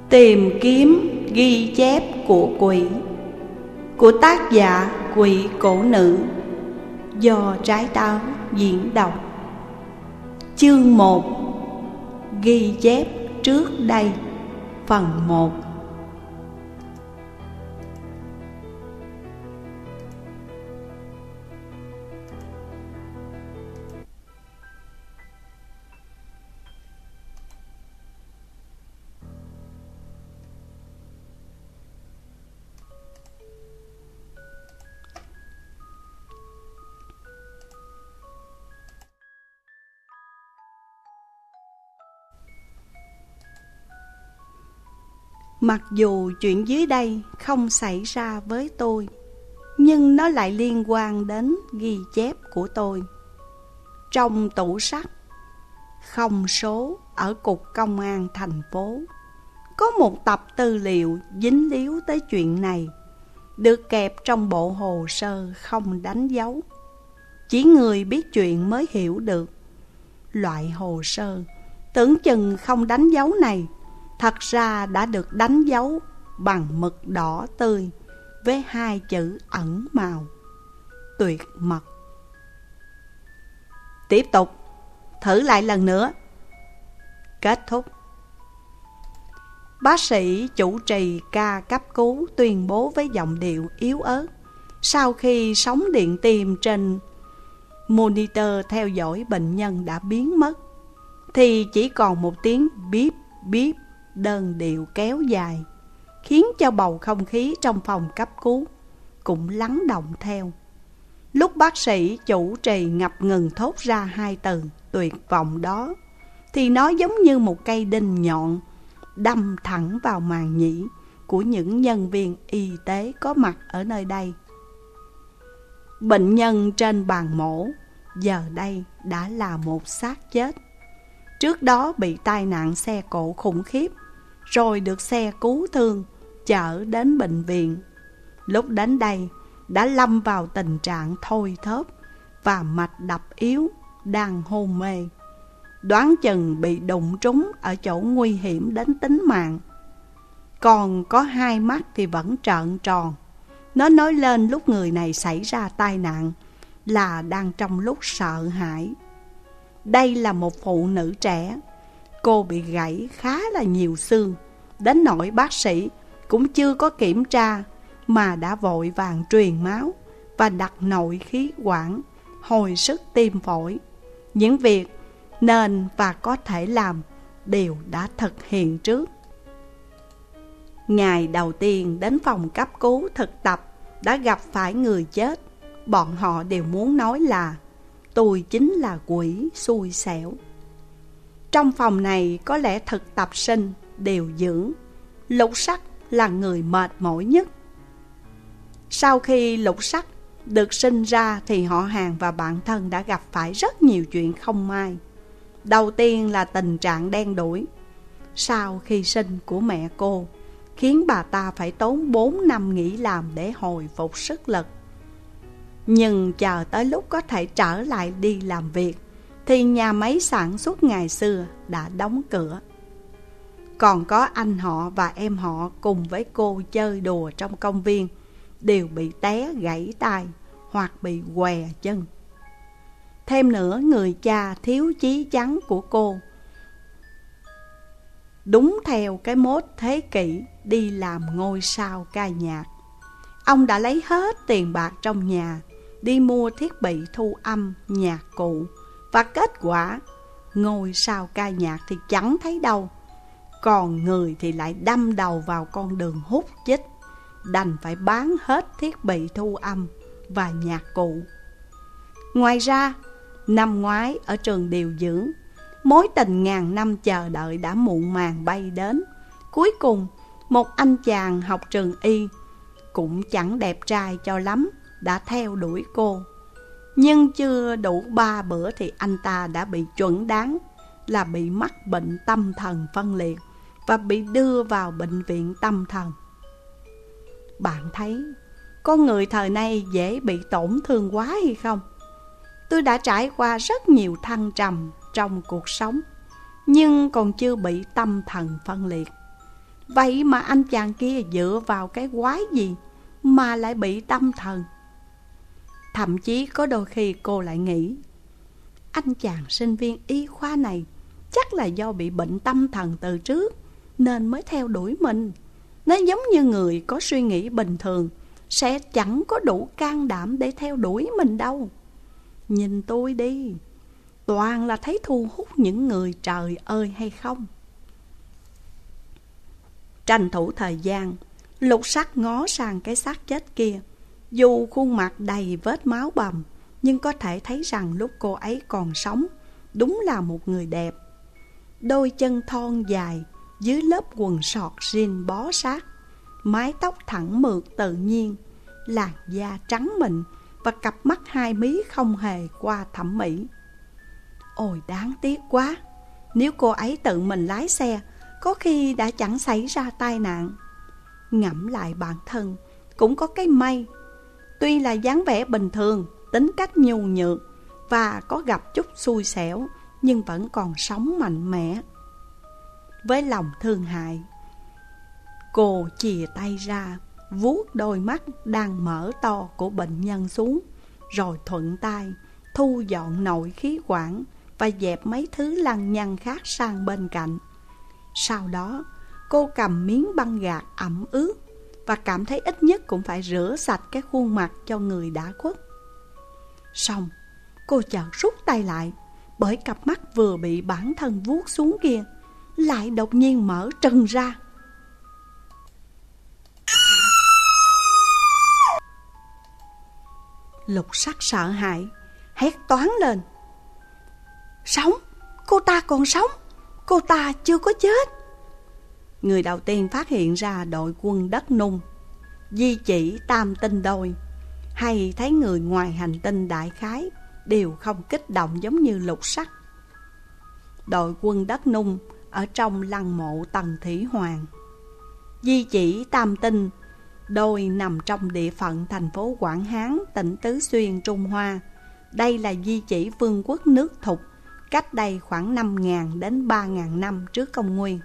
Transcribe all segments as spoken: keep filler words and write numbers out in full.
Tìm kiếm ghi chép của quỷ, của tác giả Quỷ Cổ Nữ, do Trái Táo diễn đọc. Chương một. Ghi chép trước đây. Phần một. Mặc dù chuyện dưới đây không xảy ra với tôi, nhưng nó lại liên quan đến ghi chép của tôi. Trong tủ sắt không số ở Cục Công an thành phố, có một tập tư liệu dính líu tới chuyện này, được kẹp trong bộ hồ sơ không đánh dấu. Chỉ người biết chuyện mới hiểu được. Loại hồ sơ tưởng chừng không đánh dấu này thật ra đã được đánh dấu bằng mực đỏ tươi với hai chữ ẩn màu: tuyệt mật. Tiếp tục, thử lại lần nữa. Kết thúc. Bác sĩ chủ trì ca cấp cứu tuyên bố với giọng điệu yếu ớt, sau khi sóng điện tim trên monitor theo dõi bệnh nhân đã biến mất, thì chỉ còn một tiếng bíp bíp đơn điệu kéo dài, khiến cho bầu không khí trong phòng cấp cứu cũng lắng động theo. Lúc bác sĩ chủ trì ngập ngừng thốt ra hai từ tuyệt vọng đó, thì nó giống như một cây đinh nhọn đâm thẳng vào màng nhĩ của những nhân viên y tế có mặt ở nơi đây. Bệnh nhân trên bàn mổ giờ đây đã là một xác chết. Trước đó bị tai nạn xe cộ khủng khiếp, rồi được xe cứu thương chở đến bệnh viện. Lúc đến đây đã lâm vào tình trạng thôi thóp và mạch đập yếu, đang hôn mê. Đoán chừng bị đụng trúng ở chỗ nguy hiểm đến tính mạng. Còn có hai mắt thì vẫn trợn tròn. Nó nói lên lúc người này xảy ra tai nạn là đang trong lúc sợ hãi. Đây là một phụ nữ trẻ. Cô bị gãy khá là nhiều xương, đến nỗi bác sĩ cũng chưa có kiểm tra mà đã vội vàng truyền máu và đặt nội khí quản, hồi sức tim phổi. Những việc nên và có thể làm đều đã thực hiện trước. Ngày đầu tiên đến phòng cấp cứu thực tập đã gặp phải người chết, bọn họ đều muốn nói là tôi chính là quỷ xui xẻo. Trong phòng này có lẽ thực tập sinh, điều dưỡng, Lục Sắc là người mệt mỏi nhất. Sau khi Lục Sắc được sinh ra thì họ hàng và bạn thân đã gặp phải rất nhiều chuyện không may. Đầu tiên là tình trạng đen đủi sau khi sinh của mẹ cô, khiến bà ta phải tốn bốn năm nghỉ làm để hồi phục sức lực. Nhưng chờ tới lúc có thể trở lại đi làm việc thì nhà máy sản xuất ngày xưa đã đóng cửa. Còn có anh họ và em họ cùng với cô chơi đùa trong công viên đều bị té gãy tay hoặc bị què chân. Thêm nữa, người cha thiếu chí chắn của cô, đúng theo cái mốt thế kỷ, đi làm ngôi sao ca nhạc. Ông đã lấy hết tiền bạc trong nhà đi mua thiết bị thu âm nhạc cụ, và kết quả ngôi sao ca nhạc thì chẳng thấy đâu, còn người thì lại đâm đầu vào con đường hút chích, đành phải bán hết thiết bị thu âm và nhạc cụ. Ngoài ra, năm ngoái ở trường điều dưỡng, mối tình ngàn năm chờ đợi đã muộn màng bay đến. Cuối cùng, một anh chàng học trường y, cũng chẳng đẹp trai cho lắm, đã theo đuổi cô. Nhưng chưa đủ ba bữa thì anh ta đã bị chuẩn đoán là bị mắc bệnh tâm thần phân liệt và bị đưa vào bệnh viện tâm thần. Bạn thấy con người thời nay dễ bị tổn thương quá hay không? Tôi đã trải qua rất nhiều thăng trầm trong cuộc sống, nhưng còn chưa bị tâm thần phân liệt. Vậy mà anh chàng kia dựa vào cái quái gì mà lại bị tâm thần? Thậm chí có đôi khi cô lại nghĩ, anh chàng sinh viên y khoa này chắc là do bị bệnh tâm thần từ trước nên mới theo đuổi mình. Nếu giống như người có suy nghĩ bình thường sẽ chẳng có đủ can đảm để theo đuổi mình đâu. Nhìn tôi đi, toàn là thấy thu hút những người trời ơi hay không. Tranh thủ thời gian, Lục Sắc ngó sang cái xác chết kia. Dù khuôn mặt đầy vết máu bầm, nhưng có thể thấy rằng lúc cô ấy còn sống, đúng là một người đẹp. Đôi chân thon dài, dưới lớp quần sọt jean bó sát, mái tóc thẳng mượt tự nhiên, làn da trắng mịn và cặp mắt hai mí không hề qua thẩm mỹ. Ôi đáng tiếc quá, nếu cô ấy tự mình lái xe, có khi đã chẳng xảy ra tai nạn. Ngẫm lại bản thân, cũng có cái may. Tuy là dáng vẻ bình thường, tính cách nhu nhược và có gặp chút xui xẻo, nhưng vẫn còn sống mạnh mẽ. Với lòng thương hại, cô chìa tay ra, vuốt đôi mắt đang mở to của bệnh nhân xuống, rồi thuận tay thu dọn nội khí quản và dẹp mấy thứ lăng nhăng khác sang bên cạnh. Sau đó, cô cầm miếng băng gạc ẩm ướt và cảm thấy ít nhất cũng phải rửa sạch cái khuôn mặt cho người đã khuất. Xong, cô chợt rút tay lại, bởi cặp mắt vừa bị bản thân vuốt xuống kia lại đột nhiên mở trừng ra. Lục Sắc sợ hãi, hét toáng lên. Sống, cô ta còn sống, cô ta chưa có chết. Người đầu tiên phát hiện ra đội quân đất nung, di chỉ tam tinh đôi, hay thấy người ngoài hành tinh đại khái, đều không kích động giống như Lục Sắc. Đội quân đất nung ở trong lăng mộ Tần Thủy Hoàng. Di chỉ tam tinh đôi nằm trong địa phận thành phố Quảng Hán, tỉnh Tứ Xuyên, Trung Hoa. Đây là di chỉ vương quốc nước Thục, cách đây khoảng năm nghìn đến ba nghìn năm trước công nguyên.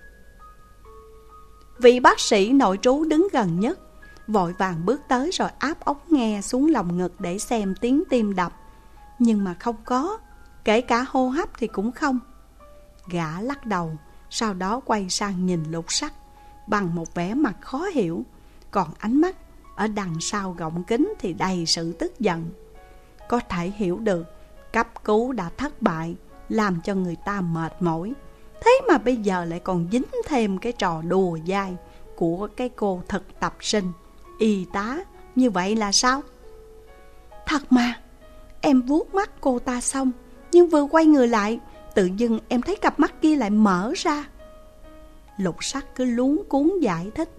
Vị bác sĩ nội trú đứng gần nhất vội vàng bước tới rồi áp ống nghe xuống lòng ngực để xem tiếng tim đập. Nhưng mà không có, kể cả hô hấp thì cũng không. Gã lắc đầu, sau đó quay sang nhìn Lục Sắc bằng một vẻ mặt khó hiểu, còn ánh mắt ở đằng sau gọng kính thì đầy sự tức giận. Có thể hiểu được cấp cứu đã thất bại, làm cho người ta mệt mỏi, thế mà bây giờ lại còn dính thêm cái trò đùa dai của cái cô thực tập sinh y tá, như vậy là sao? Thật mà, em vuốt mắt cô ta xong, nhưng vừa quay người lại, tự dưng em thấy cặp mắt kia lại mở ra. Lục Sắc cứ luống cuống giải thích.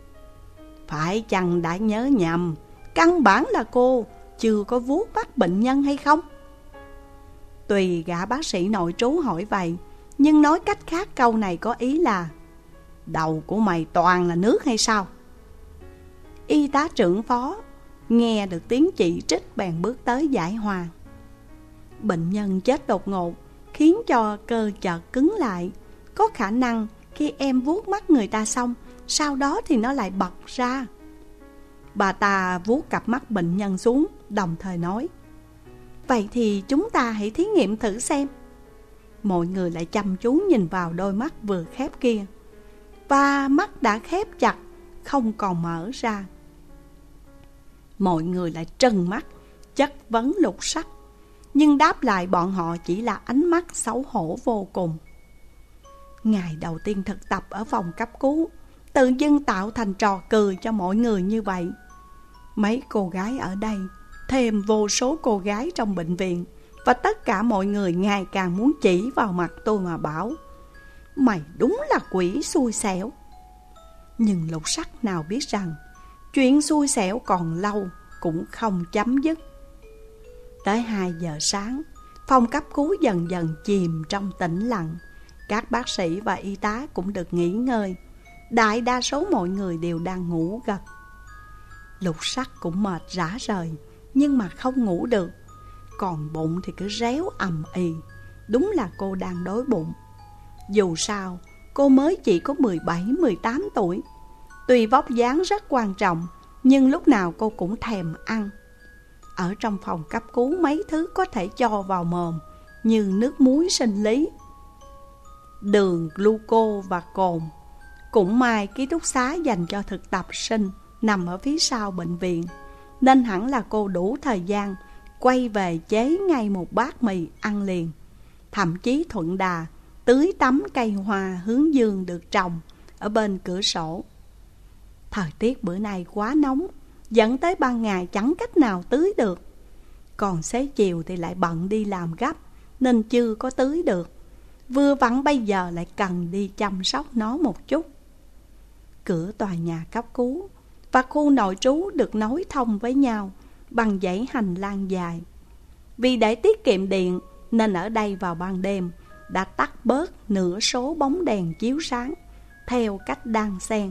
Phải chăng đã nhớ nhầm, căn bản là cô chưa có vuốt mắt bệnh nhân hay không? Tùy gã bác sĩ nội trú hỏi vậy, nhưng nói cách khác câu này có ý là đầu của mày toàn là nước hay sao? Y tá trưởng phó nghe được tiếng chỉ trích bèn bước tới giải hòa. Bệnh nhân chết đột ngột khiến cho cơ chợt cứng lại. Có khả năng khi em vuốt mắt người ta xong, sau đó thì nó lại bật ra. Bà ta vuốt cặp mắt bệnh nhân xuống, đồng thời nói, vậy thì chúng ta hãy thí nghiệm thử xem. Mọi người lại chăm chú nhìn vào đôi mắt vừa khép kia, và mắt đã khép chặt, không còn mở ra. Mọi người lại trừng mắt chất vấn Lục Sắc, nhưng đáp lại bọn họ chỉ là ánh mắt xấu hổ vô cùng. Ngày đầu tiên thực tập ở phòng cấp cứu, tự dưng tạo thành trò cười cho mọi người như vậy. Mấy cô gái ở đây, thêm vô số cô gái trong bệnh viện, và tất cả mọi người ngày càng muốn chỉ vào mặt tôi mà bảo, mày đúng là quỷ xui xẻo. Nhưng Lục Sắc nào biết rằng chuyện xui xẻo còn lâu cũng không chấm dứt. Tới hai giờ sáng, phòng cấp cứu dần dần chìm trong tĩnh lặng. Các bác sĩ và y tá cũng được nghỉ ngơi. Đại đa số mọi người đều đang ngủ gật. Lục Sắc cũng mệt rã rời, nhưng mà không ngủ được. Còn bụng thì cứ réo ầm ì. Đúng là cô đang đói bụng. Dù sao cô mới chỉ có mười bảy mười tám tuổi. Tuy vóc dáng rất quan trọng, nhưng lúc nào cô cũng thèm ăn. Ở trong phòng cấp cứu mấy thứ có thể cho vào mồm, như nước muối sinh lý, đường, gluco và cồn. Cũng may ký túc xá dành cho thực tập sinh nằm ở phía sau bệnh viện, nên hẳn là cô đủ thời gian quay về chế ngay một bát mì ăn liền. Thậm chí thuận đà tưới tắm cây hoa hướng dương được trồng ở bên cửa sổ. Thời tiết bữa nay quá nóng, dẫn tới ban ngày chẳng cách nào tưới được. Còn xế chiều thì lại bận đi làm gấp, nên chưa có tưới được. Vừa vặn bây giờ lại cần đi chăm sóc nó một chút. Cửa tòa nhà cấp cứu và khu nội trú được nối thông với nhau bằng dãy hành lang dài. Vì để tiết kiệm điện nên ở đây vào ban đêm đã tắt bớt nửa số bóng đèn chiếu sáng theo cách đan xen.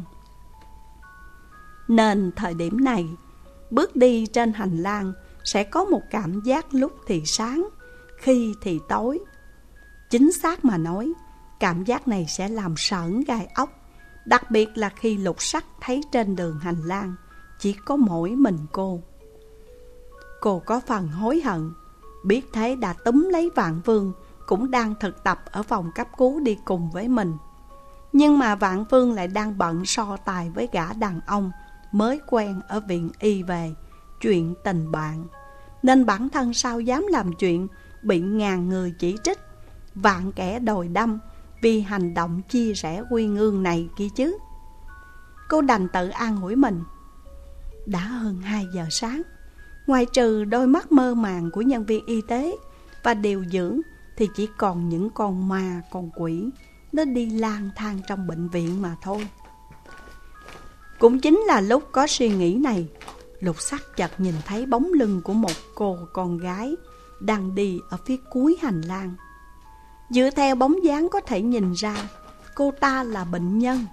Nên thời điểm này, bước đi trên hành lang sẽ có một cảm giác lúc thì sáng, khi thì tối. Chính xác mà nói, cảm giác này sẽ làm sởn gai ốc, đặc biệt là khi Lục Sắc thấy trên đường hành lang chỉ có mỗi mình cô. Cô có phần hối hận, biết thế đã túm lấy Vạn Vương cũng đang thực tập ở phòng cấp cứu đi cùng với mình. Nhưng mà Vạn Vương lại đang bận so tài với gã đàn ông mới quen ở viện y về chuyện tình bạn, nên bản thân sao dám làm chuyện bị ngàn người chỉ trích, vạn kẻ đồi đâm vì hành động chia sẻ quy ương này kia chứ. Cô đành tự an ủi mình. Đã hơn hai giờ sáng, ngoài trừ đôi mắt mơ màng của nhân viên y tế và điều dưỡng thì chỉ còn những con ma con quỷ nó đi lang thang trong bệnh viện mà thôi. Cũng chính là lúc có suy nghĩ này, Lục Sắc chợt nhìn thấy bóng lưng của một cô con gái đang đi ở phía cuối hành lang. Dựa theo bóng dáng có thể nhìn ra cô ta là bệnh nhân.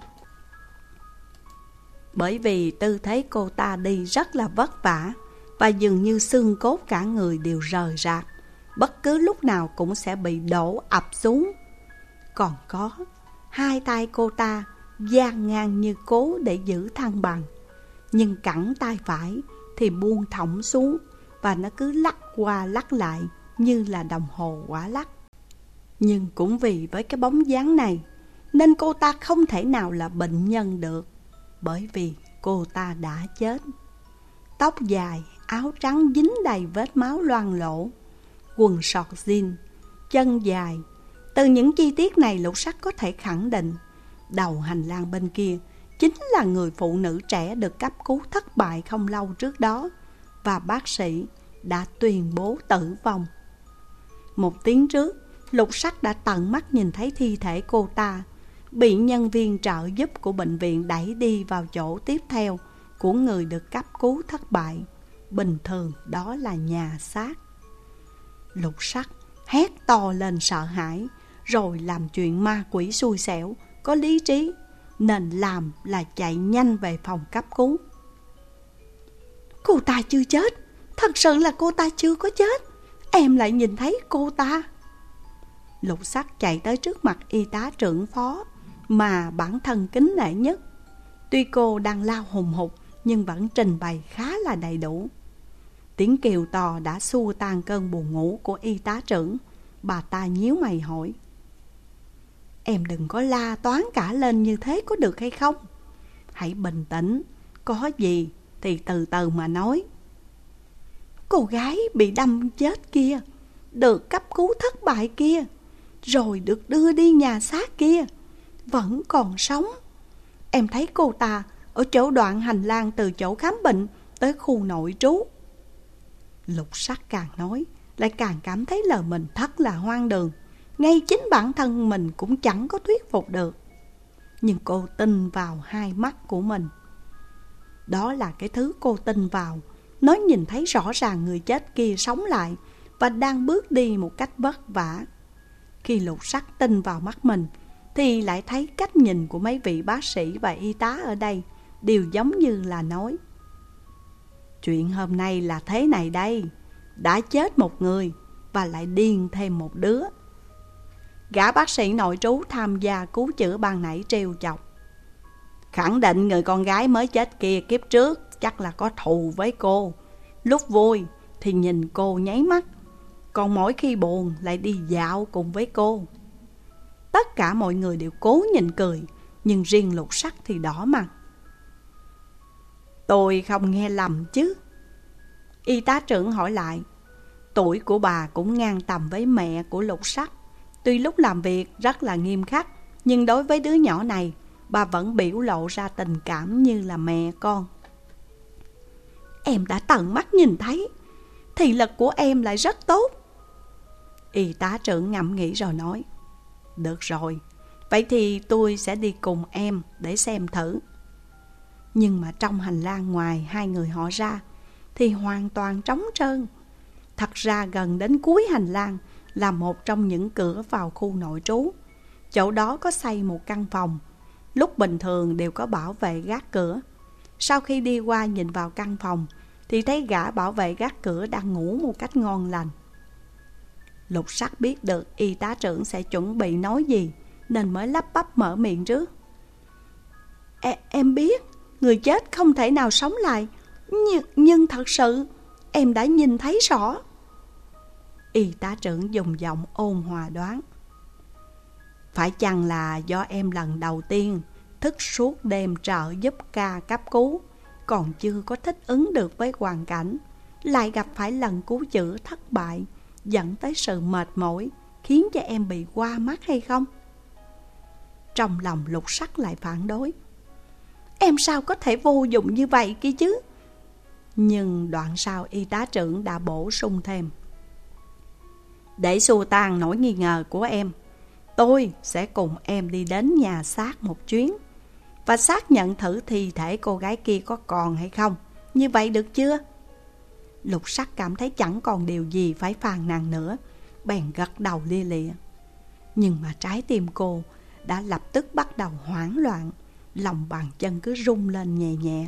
Bởi vì tư thế cô ta đi rất là vất vả và dường như xương cốt cả người đều rời rạc, bất cứ lúc nào cũng sẽ bị đổ ập xuống. Còn có hai tay cô ta dang ngang như cố để giữ thăng bằng, nhưng cẳng tay phải thì buông thõng xuống và nó cứ lắc qua lắc lại như là đồng hồ quả lắc. Nhưng cũng vì với cái bóng dáng này nên cô ta không thể nào là bệnh nhân được, bởi vì cô ta đã chết. Tóc dài, áo trắng dính đầy vết máu loang lổ, quần sọt jean, chân dài. Từ những chi tiết này Lục Sắc có thể khẳng định đầu hành lang bên kia chính là người phụ nữ trẻ được cấp cứu thất bại không lâu trước đó, và bác sĩ đã tuyên bố tử vong. Một tiếng trước, Lục Sắc đã tận mắt nhìn thấy thi thể cô ta bị nhân viên trợ giúp của bệnh viện đẩy đi vào chỗ tiếp theo của người được cấp cứu thất bại. Bình thường đó là nhà xác. Lục Sắc hét to lên sợ hãi, rồi làm chuyện ma quỷ xui xẻo, có lý trí, nên làm là chạy nhanh về phòng cấp cứu. Cô ta chưa chết, thật sự là cô ta chưa có chết, em lại nhìn thấy cô ta. Lục Sắc chạy tới trước mặt y tá trưởng phó mà bản thân kính nể nhất. Tuy cô đang lao hùng hục nhưng vẫn trình bày khá là đầy đủ. Tiếng kêu to đã xua tan cơn buồn ngủ của y tá trưởng. Bà ta nhíu mày hỏi: Em đừng có la toán cả lên như thế có được hay không? Hãy bình tĩnh, có gì thì từ từ mà nói. Cô gái bị đâm chết kia, được cấp cứu thất bại kia, rồi được đưa đi nhà xác kia, vẫn còn sống. Em thấy cô ta ở chỗ đoạn hành lang từ chỗ khám bệnh tới khu nội trú. Lục Sắc càng nói lại càng cảm thấy lời mình thật là hoang đường. Ngay chính bản thân mình cũng chẳng có thuyết phục được. Nhưng cô tin vào hai mắt của mình. Đó là cái thứ cô tin vào. Nó nhìn thấy rõ ràng người chết kia sống lại và đang bước đi một cách vất vả. Khi Lục Sắc tin vào mắt mình thì lại thấy cách nhìn của mấy vị bác sĩ và y tá ở đây đều giống như là nói: Chuyện hôm nay là thế này đây, đã chết một người và lại điên thêm một đứa. Gã bác sĩ nội trú tham gia cứu chữa ban nãy trêu chọc: khẳng định người con gái mới chết kia kiếp trước chắc là có thù với cô. Lúc vui thì nhìn cô nháy mắt, còn mỗi khi buồn lại đi dạo cùng với cô. Tất cả mọi người đều cố nhịn cười, nhưng riêng Lục Sắc thì đỏ mặt. Tôi không nghe lầm chứ? Y tá trưởng hỏi lại. Tuổi của bà cũng ngang tầm với mẹ của Lục Sắc. Tuy lúc làm việc rất là nghiêm khắc, nhưng đối với đứa nhỏ này, bà vẫn biểu lộ ra tình cảm như là mẹ con. Em đã tận mắt nhìn thấy, thị lực của em lại rất tốt. Y tá trưởng ngẫm nghĩ rồi nói. Được rồi, vậy thì tôi sẽ đi cùng em để xem thử. Nhưng mà trong hành lang ngoài hai người họ ra thì hoàn toàn trống trơn. Thật ra gần đến cuối hành lang là một trong những cửa vào khu nội trú. Chỗ đó có xây một căn phòng, lúc bình thường đều có bảo vệ gác cửa. Sau khi đi qua nhìn vào căn phòng thì thấy gã bảo vệ gác cửa đang ngủ một cách ngon lành. Lục Sắc biết được y tá trưởng sẽ chuẩn bị nói gì nên mới lắp bắp mở miệng trước. E, em biết người chết không thể nào sống lại, nhưng, nhưng thật sự em đã nhìn thấy rõ. Y tá trưởng dùng giọng ôn hòa đoán. Phải chăng là do em lần đầu tiên thức suốt đêm trợ giúp ca cấp cứu, còn chưa có thích ứng được với hoàn cảnh, lại gặp phải lần cứu chữa thất bại, dẫn tới sự mệt mỏi, khiến cho em bị qua mắt hay không? Trong lòng Lục Sắc lại phản đối. Em sao có thể vô dụng như vậy kia chứ? Nhưng đoạn sau y tá trưởng đã bổ sung thêm. Để xua tan nỗi nghi ngờ của em, tôi sẽ cùng em đi đến nhà xác một chuyến và xác nhận thử thi thể cô gái kia có còn hay không. Như vậy được chưa? Lục Sắc cảm thấy chẳng còn điều gì phải phàn nàn nữa, bèn gật đầu lia lịa. Nhưng mà trái tim cô đã lập tức bắt đầu hoảng loạn, lòng bàn chân cứ rung lên nhẹ nhẹ.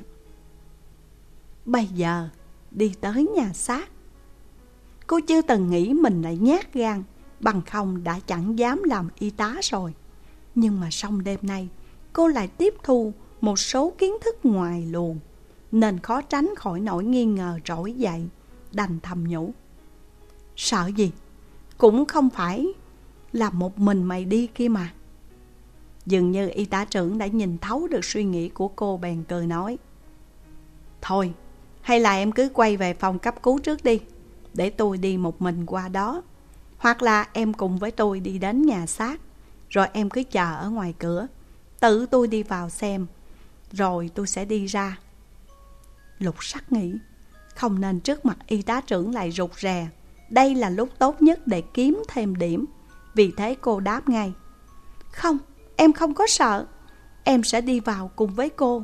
Bây giờ đi tới nhà xác. Cô chưa từng nghĩ mình lại nhát gan, bằng không đã chẳng dám làm y tá rồi. Nhưng mà xong đêm nay cô lại tiếp thu một số kiến thức ngoài luồng, nên khó tránh khỏi nỗi nghi ngờ trỗi dậy, đành thầm nhủ. Sợ gì? Cũng không phải là một mình mày đi kia mà. Dường như y tá trưởng đã nhìn thấu được suy nghĩ của cô, bèn cười nói. Thôi, hay là em cứ quay về phòng cấp cứu trước đi, để tôi đi một mình qua đó. Hoặc là em cùng với tôi đi đến nhà xác, rồi em cứ chờ ở ngoài cửa, tự tôi đi vào xem, rồi tôi sẽ đi ra. Lục Sắc nghĩ, không nên trước mặt y tá trưởng lại rụt rè. Đây là lúc tốt nhất để kiếm thêm điểm. Vì thế cô đáp ngay. Không, em không có sợ, em sẽ đi vào cùng với cô.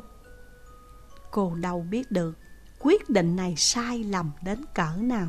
Cô đâu biết được quyết định này sai lầm đến cỡ nào.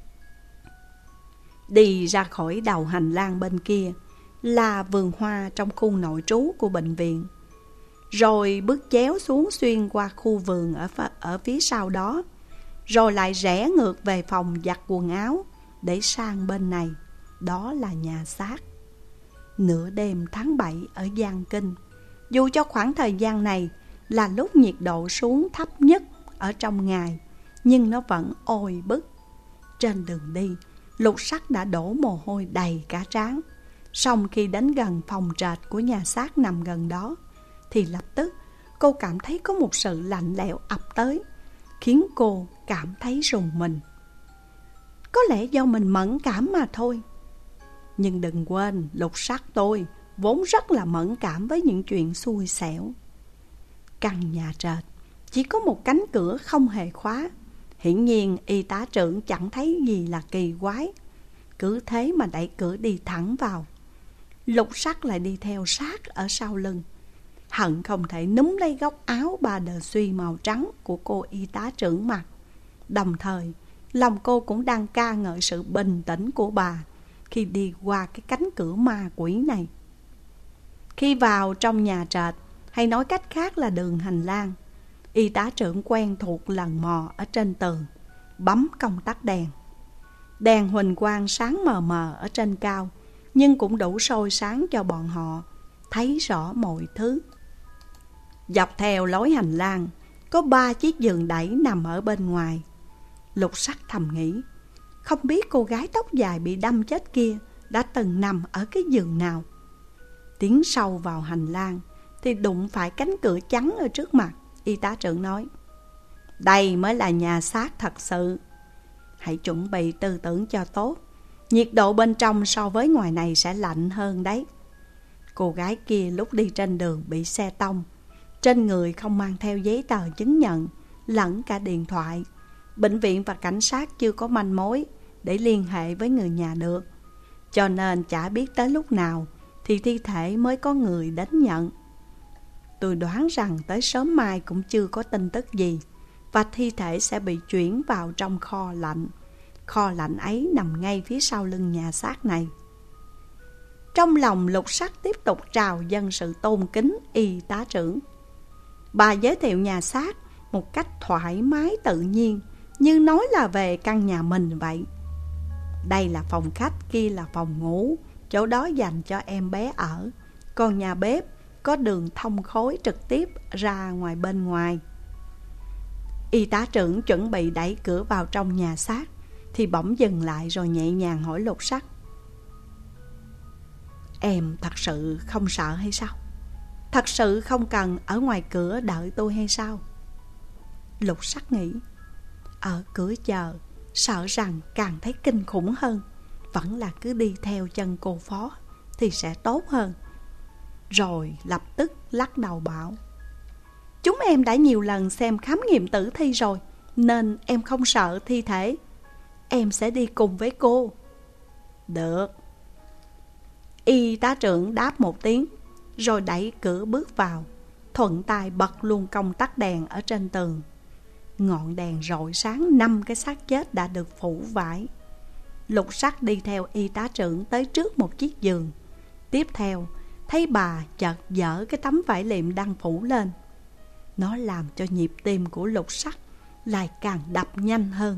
Đi ra khỏi đầu hành lang bên kia là vườn hoa trong khu nội trú của bệnh viện. Rồi bước chéo xuống xuyên qua khu vườn ở, ở phía sau đó, rồi lại rẽ ngược về phòng giặt quần áo để sang bên này, đó là nhà xác. Nửa đêm tháng bảy ở Giang Kinh, dù cho khoảng thời gian này là lúc nhiệt độ xuống thấp nhất ở trong ngày, nhưng nó vẫn oi bức. Trên đường đi, Lục Sắc đã đổ mồ hôi đầy cả trán. Xong khi đến gần phòng trệt của nhà xác nằm gần đó, thì lập tức cô cảm thấy có một sự lạnh lẽo ập tới, khiến cô cảm thấy rùng mình. Có lẽ do mình mẫn cảm mà thôi. Nhưng đừng quên, Lục Sắc tôi vốn rất là mẫn cảm với những chuyện xui xẻo. Căn nhà trệt chỉ có một cánh cửa không hề khóa. Hiển nhiên y tá trưởng chẳng thấy gì là kỳ quái, cứ thế mà đẩy cửa đi thẳng vào. Lục Sắc lại đi theo sát ở sau lưng, hận không thể núm lấy góc áo ba đờ suy màu trắng của cô y tá trưởng mặc. Đồng thời lòng cô cũng đang ca ngợi sự bình tĩnh của bà khi đi qua cái cánh cửa ma quỷ này. Khi vào trong nhà trệt, hay nói cách khác là đường hành lang, y tá trưởng quen thuộc lần mò ở trên tường, bấm công tắc đèn. Đèn huỳnh quang sáng mờ mờ ở trên cao, nhưng cũng đủ soi sáng cho bọn họ thấy rõ mọi thứ. Dọc theo lối hành lang, có ba chiếc giường đẩy nằm ở bên ngoài. Lục Sắc thầm nghĩ, không biết cô gái tóc dài bị đâm chết kia đã từng nằm ở cái giường nào. Tiến sâu vào hành lang thì đụng phải cánh cửa trắng ở trước mặt. Y tá trưởng nói, đây mới là nhà xác thật sự. Hãy chuẩn bị tư tưởng cho tốt. Nhiệt độ bên trong so với ngoài này sẽ lạnh hơn đấy. Cô gái kia lúc đi trên đường bị xe tông, trên người không mang theo giấy tờ chứng nhận, lẫn cả điện thoại. Bệnh viện và cảnh sát chưa có manh mối để liên hệ với người nhà được, cho nên chả biết tới lúc nào thì thi thể mới có người đến nhận. Tôi đoán rằng tới sớm mai cũng chưa có tin tức gì, và thi thể sẽ bị chuyển vào trong kho lạnh. Kho lạnh ấy nằm ngay phía sau lưng nhà xác này. Trong lòng Lục Sắc tiếp tục trào dâng sự tôn kính y tá trưởng. Bà giới thiệu nhà xác một cách thoải mái tự nhiên, như nói là về căn nhà mình vậy. Đây là phòng khách, kia là phòng ngủ, chỗ đó dành cho em bé ở. Còn nhà bếp có đường thông khối trực tiếp ra ngoài bên ngoài. Y tá trưởng chuẩn bị đẩy cửa vào trong nhà xác thì bỗng dừng lại rồi nhẹ nhàng hỏi Lục Sắc, em thật sự không sợ hay sao? Thật sự không cần ở ngoài cửa đợi tôi hay sao? Lục Sắc nghĩ, ở cửa chờ sợ rằng càng thấy kinh khủng hơn, vẫn là cứ đi theo chân cô phó thì sẽ tốt hơn. Rồi lập tức lắc đầu bảo, chúng em đã nhiều lần xem khám nghiệm tử thi rồi, nên em không sợ thi thể. Em sẽ đi cùng với cô. Được. Y tá trưởng đáp một tiếng, rồi đẩy cửa bước vào, thuận tay bật luôn công tắc đèn ở trên tường. Ngọn đèn rọi sáng năm cái xác chết đã được phủ vải. Lục Sắc đi theo y tá trưởng tới trước một chiếc giường. Tiếp theo, thấy bà chợt dỡ cái tấm vải liệm đang phủ lên. Nó làm cho nhịp tim của Lục Sắc lại càng đập nhanh hơn.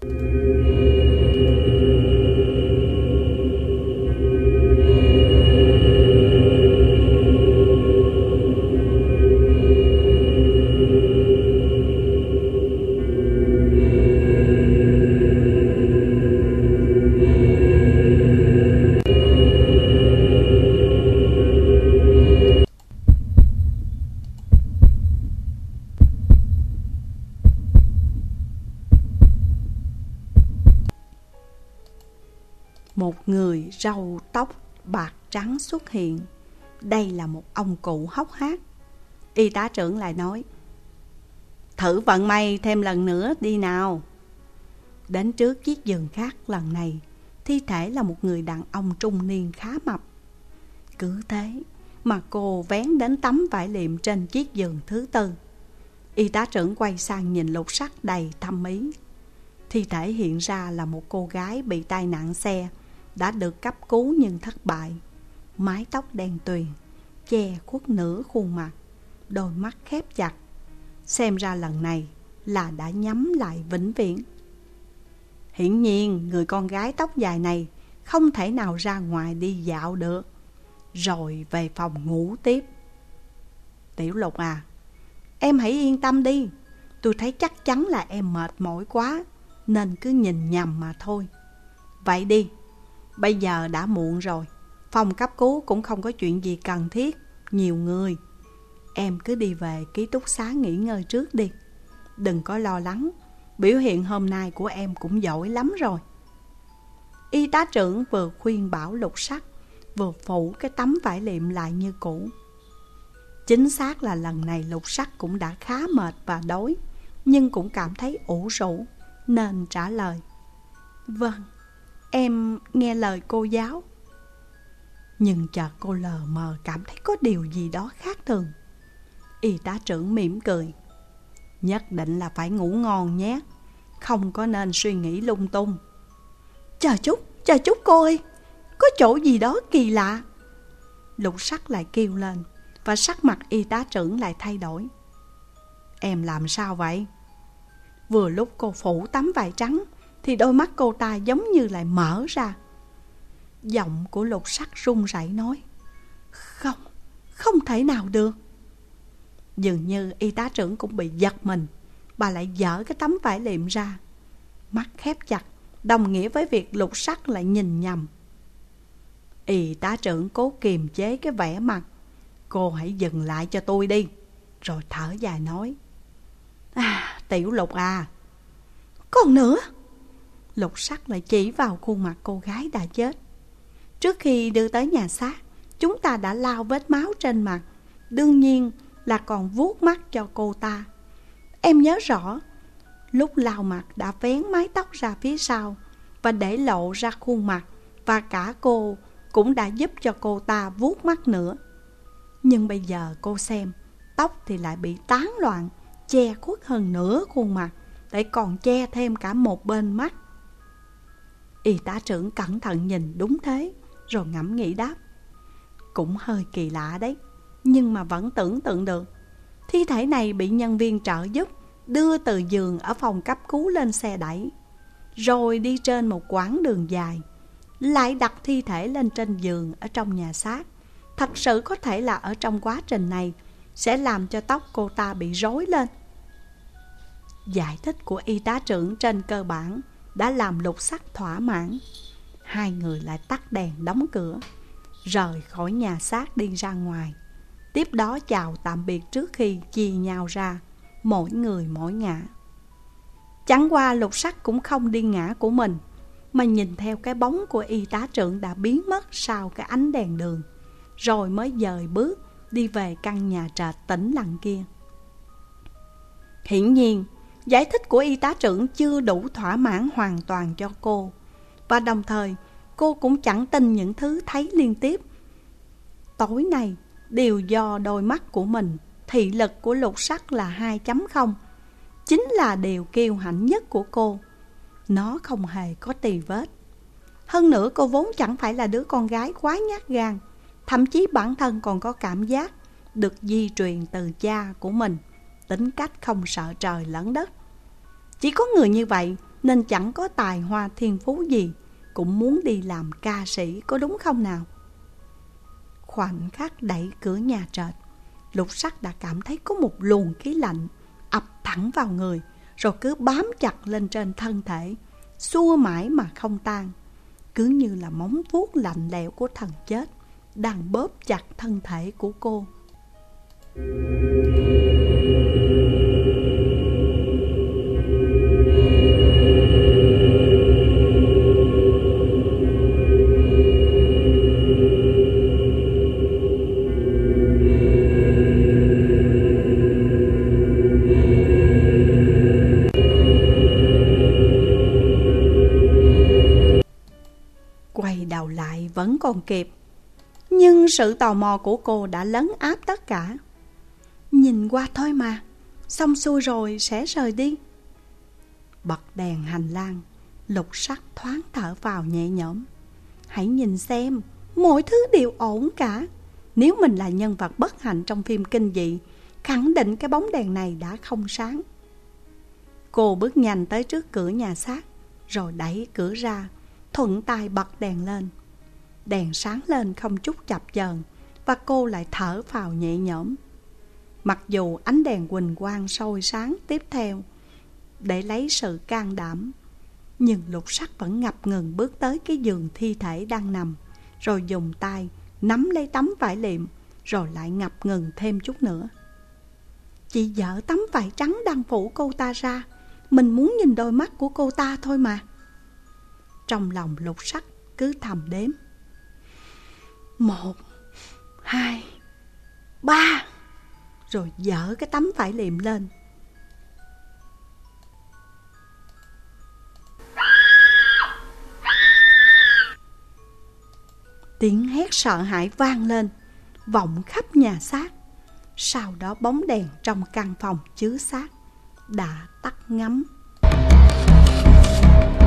Một người râu tóc bạc trắng xuất hiện. Đây là một ông cụ hốc hác. Y tá trưởng lại nói, thử vận may thêm lần nữa đi nào. Đến trước chiếc giường khác lần này, thi thể là một người đàn ông trung niên khá mập. Cứ thế mà cô vén đến tấm vải liệm trên chiếc giường thứ tư. Y tá trưởng quay sang nhìn Lục Sắc đầy thâm ý. Thi thể hiện ra là một cô gái bị tai nạn xe, đã được cấp cứu nhưng thất bại. Mái tóc đen tuyền, che khuất nửa khuôn mặt, đôi mắt khép chặt. Xem ra lần này là đã nhắm lại vĩnh viễn. Hiển nhiên người con gái tóc dài này không thể nào ra ngoài đi dạo được, rồi về phòng ngủ tiếp. Tiểu Lục à, em hãy yên tâm đi. Tôi thấy chắc chắn là em mệt mỏi quá, nên cứ nhìn nhầm mà thôi. Vậy đi, bây giờ đã muộn rồi, phòng cấp cứu cũng không có chuyện gì cần thiết, nhiều người. Em cứ đi về ký túc xá nghỉ ngơi trước đi. Đừng có lo lắng, biểu hiện hôm nay của em cũng giỏi lắm rồi. Y tá trưởng vừa khuyên bảo Lục Sắc, vừa phủ cái tấm vải liệm lại như cũ. Chính xác là lần này Lục Sắc cũng đã khá mệt và đói, nhưng cũng cảm thấy ủ rũ, nên trả lời, vâng, em nghe lời cô giáo. Nhưng chợt cô lờ mờ cảm thấy có điều gì đó khác thường. Y tá trưởng mỉm cười, nhất định là phải ngủ ngon nhé, không có nên suy nghĩ lung tung. Chờ chút, chờ chút cô ơi, có chỗ gì đó kỳ lạ. Lục Sắc lại kêu lên, và sắc mặt y tá trưởng lại thay đổi. Em làm sao vậy? Vừa lúc cô phủ tấm vải trắng thì đôi mắt cô ta giống như lại mở ra. Giọng của Lục Sắc run rẩy nói: Không, không thể nào được. Dường như y tá trưởng cũng bị giật mình. Bà lại dở cái tấm vải liệm ra. Mắt khép chặt, đồng nghĩa với việc Lục Sắc lại nhìn nhầm. Y tá trưởng cố kiềm chế cái vẻ mặt: Cô hãy dừng lại cho tôi đi. Rồi thở dài nói: À, Tiểu Lục à. Còn nữa. Lục Sắc lại chỉ vào khuôn mặt cô gái đã chết. Trước khi đưa tới nhà xác, chúng ta đã lau vết máu trên mặt, đương nhiên là còn vuốt mắt cho cô ta. Em nhớ rõ, lúc lau mặt đã vén mái tóc ra phía sau và để lộ ra khuôn mặt, và cả cô cũng đã giúp cho cô ta vuốt mắt nữa. Nhưng bây giờ cô xem, tóc thì lại bị tán loạn, che khuất hơn nửa khuôn mặt, để còn che thêm cả một bên mắt. Y tá trưởng cẩn thận nhìn đúng thế, rồi ngẫm nghĩ đáp: Cũng hơi kỳ lạ đấy, nhưng mà vẫn tưởng tượng được. Thi thể này bị nhân viên trợ giúp đưa từ giường ở phòng cấp cứu lên xe đẩy, rồi đi trên một quãng đường dài, lại đặt thi thể lên trên giường ở trong nhà xác. Thật sự có thể là ở trong quá trình này sẽ làm cho tóc cô ta bị rối lên. Giải thích của y tá trưởng trên cơ bản đã làm Lục Sắc thỏa mãn. Hai người lại tắt đèn đóng cửa, rời khỏi nhà xác đi ra ngoài. Tiếp đó chào tạm biệt trước khi chia nhau ra, mỗi người mỗi ngả. Chẳng qua Lục Sắc cũng không đi ngả của mình, mà nhìn theo cái bóng của y tá trưởng đã biến mất sau cái ánh đèn đường, rồi mới dời bước đi về căn nhà trệt tĩnh lặng kia. Hiển nhiên, giải thích của y tá trưởng chưa đủ thỏa mãn hoàn toàn cho cô, và đồng thời cô cũng chẳng tin những thứ thấy liên tiếp tối nay đều do đôi mắt của mình. Thị lực của Lục Sắc là hai chấm không, chính là điều kiêu hãnh nhất của cô. Nó không hề có tì vết. Hơn nữa cô vốn chẳng phải là đứa con gái quá nhát gan, thậm chí bản thân còn có cảm giác được di truyền từ cha của mình, tính cách không sợ trời lẫn đất. Chỉ có người như vậy nên chẳng có tài hoa thiên phú gì cũng muốn đi làm ca sĩ, có đúng không nào? Khoảnh khắc đẩy cửa nhà trệt, Lục Sắc đã cảm thấy có một luồng khí lạnh ập thẳng vào người, rồi cứ bám chặt lên trên thân thể, xua mãi mà không tan, cứ như là móng vuốt lạnh lẽo của thần chết đang bóp chặt thân thể của cô. Quay đầu lại vẫn còn kịp, nhưng sự tò mò của cô đã lấn áp tất cả. Nhìn qua thôi mà, xong xuôi rồi sẽ rời đi. Bật đèn hành lang, Lục Sắc thoáng thở vào nhẹ nhõm. Hãy nhìn xem, mọi thứ đều ổn cả. Nếu mình là nhân vật bất hạnh trong phim kinh dị, khẳng định cái bóng đèn này đã không sáng. Cô bước nhanh tới trước cửa nhà xác, rồi đẩy cửa ra, thuận tay bật đèn lên. Đèn sáng lên không chút chập chờn, và cô lại thở phào nhẹ nhõm. Mặc dù ánh đèn huỳnh quang soi sáng tiếp theo để lấy sự can đảm, nhưng Lục Sắc vẫn ngập ngừng bước tới cái giường thi thể đang nằm, rồi dùng tay nắm lấy tấm vải liệm, rồi lại ngập ngừng thêm chút nữa. Chị dở tấm vải trắng đang phủ cô ta ra, mình muốn nhìn đôi mắt của cô ta thôi mà. Trong lòng Lục Sắc cứ thầm đếm: Một, hai, ba. Rồi dở cái tấm vải liệm lên. Tiếng hét sợ hãi vang lên, vọng khắp nhà xác. Sau đó bóng đèn trong căn phòng chứa xác đã tắt ngấm.